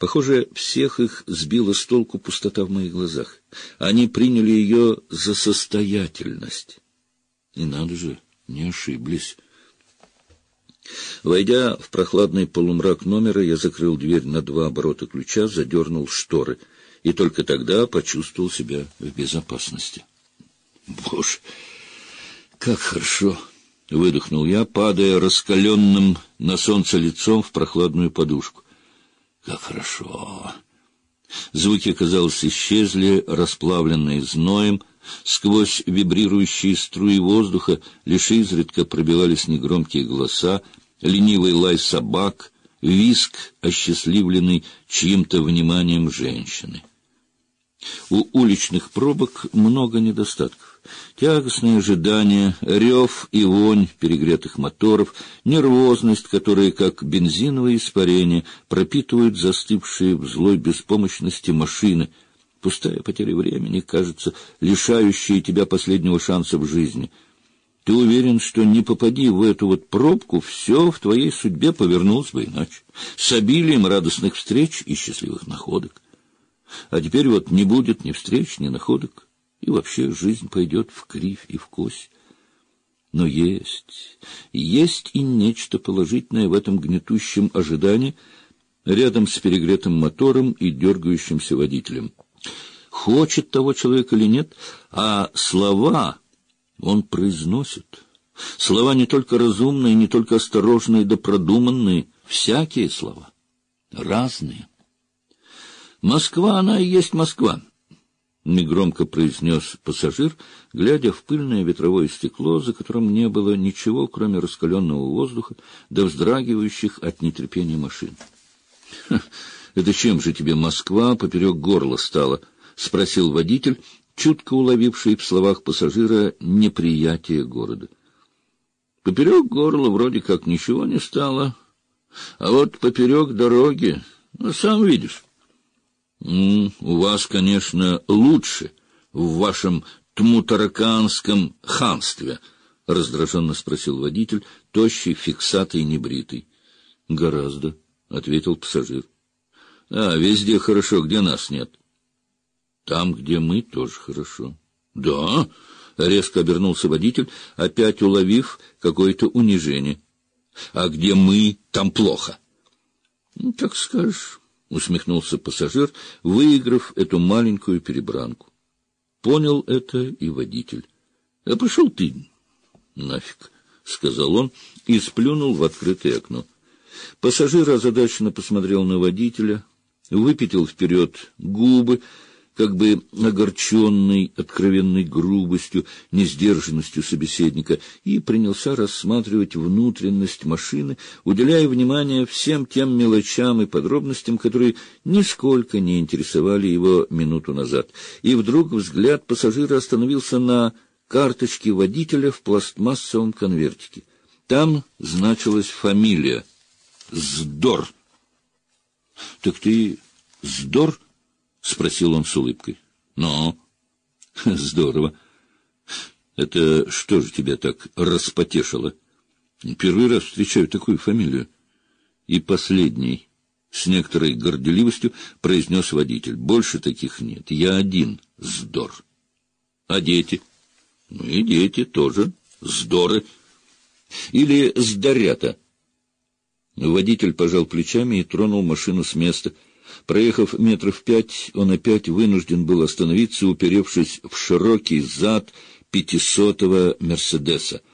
Похоже, всех их сбила с толку пустота в моих глазах. Они приняли ее за состоятельность. И надо же, не ошиблись. Войдя в прохладный полумрак номера, я закрыл дверь на 2 оборота ключа, задернул шторы, и только тогда почувствовал себя в безопасности. Боже, как хорошо! — выдохнул я, падая раскаленным на солнце лицом в прохладную подушку. Как хорошо! Звуки, казалось, исчезли, расплавленные зноем. Сквозь вибрирующие струи воздуха лишь изредка пробивались негромкие голоса, ленивый лай собак, визг, осчастливленный чьим-то вниманием женщины. У уличных пробок много недостатков. Тягостное ожидание, рев и вонь перегретых моторов, нервозность, которые, как бензиновые испарения, пропитывают застывшие в злой беспомощности машины, пустая потеря времени, кажется, лишающая тебя последнего шанса в жизни. Ты уверен, что не попади в эту вот пробку, все в твоей судьбе повернулось бы иначе, с обилием радостных встреч и счастливых находок. А теперь вот не будет ни встреч, ни находок, и вообще жизнь пойдет в кривь и в кось. Но есть и нечто положительное в этом гнетущем ожидании рядом с перегретым мотором и дергающимся водителем. Хочет того человек или нет, а слова он произносит. Слова не только разумные, не только осторожные да продуманные, всякие слова, разные. «Москва, она и есть Москва», — негромко произнес пассажир, глядя в пыльное ветровое стекло, за которым не было ничего, кроме раскаленного воздуха да вздрагивающих от нетерпения машин. «Это чем же тебе Москва поперек горла стала?» — спросил водитель, чутко уловивший в словах пассажира неприятие города. «Поперек горла вроде как ничего не стало, а вот поперек дороги, сам видишь». У вас, конечно, лучше в вашем тмутараканском ханстве, — раздраженно спросил водитель, тощий, фиксатый, небритый. — Гораздо, — ответил пассажир. — Везде хорошо, где нас нет. — Там, где мы, тоже хорошо. — Да, — резко обернулся водитель, опять уловив какое-то унижение. — А где мы, там плохо. — Так скажешь. — усмехнулся пассажир, выиграв эту маленькую перебранку. Понял это и водитель. — Пошел ты нафиг, — сказал он и сплюнул в открытое окно. Пассажир озадаченно посмотрел на водителя, выпятил вперед губы, как бы огорченный откровенной грубостью, несдержанностью собеседника, и принялся рассматривать внутренность машины, уделяя внимание всем тем мелочам и подробностям, которые нисколько не интересовали его минуту назад. И вдруг взгляд пассажира остановился на карточке водителя в пластмассовом конвертике. Там значилась фамилия — Здор. — Так ты Здор? — спросил он с улыбкой. — Ну, здорово. Это что же тебя так распотешило? Первый раз встречаю такую фамилию. И последний, с некоторой горделивостью, произнес водитель. Больше таких нет. Я один Здор. А дети? Ну и дети тоже Здоры. Или Здорята. Водитель пожал плечами и тронул машину с места. Проехав 5 метров, он опять вынужден был остановиться, уперевшись в широкий зад 500-го «Мерседеса».